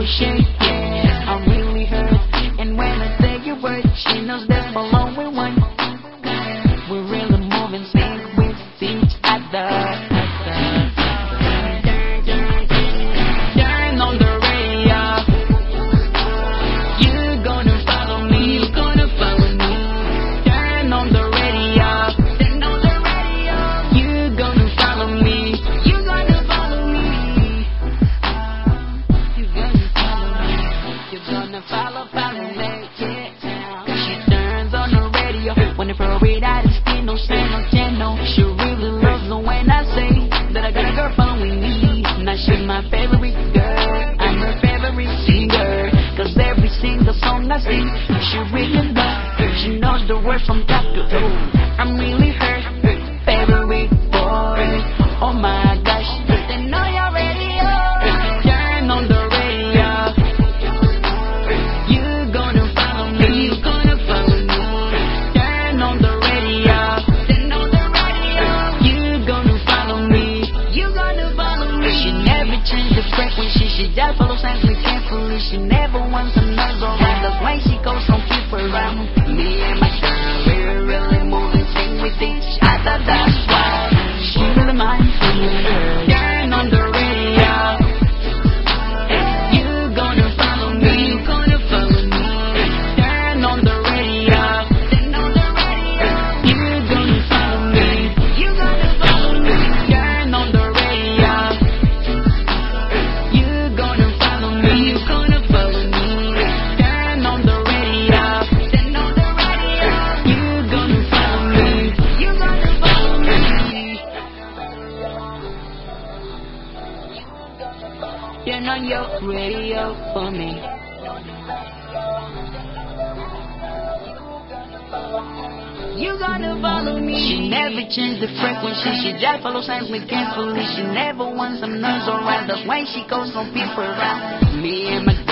appreciate. Yeah, I'm really hurt. And when I say your word, she knows that below we won. We're really moving sync with each other. Turn on the radio. You gonna follow me. You gonna follow me. Turn on the radio. Turn on the radio. You gonna follow me. You gonna follow me. You gonna follow me. You gonna follow me. Yeah. She turns on the radio when the favorite is still no channel. She really loves me when I say that I got a girl following me. Now she's my favorite girl. I'm her favorite singer. Cause every single song I sing, she really loves. She knows the words from top to toe. I'm really her favorite boy. Oh my gosh, they know you're radio. Turn on the radio. You gonna follow me. You gonna follow me. Turn on the radio. Turn on the radio. You gonna follow me. You gonna follow me. She never changed the frequency. She just follows simply carefully. She never wants some noise or right. That's why she goes from people around. Me and my girl, we're really moving sync with each other. That's why she really minds me. Turn on the radio. You gonna follow me. You gonna follow me. Turn on the radio. Turn on the radio. You gonna follow me. You gonna follow me. Turn on the radio. You gonna follow me. You gonna follow me. Turn on the radio. Turn on the radio. You gonna follow me. You gonna follow me. Turn on your radio for me. You gonna follow me. She never changed the frequency. She just follows simply carefully. She never wants some noise or right. That's why she goes from people around. Me and my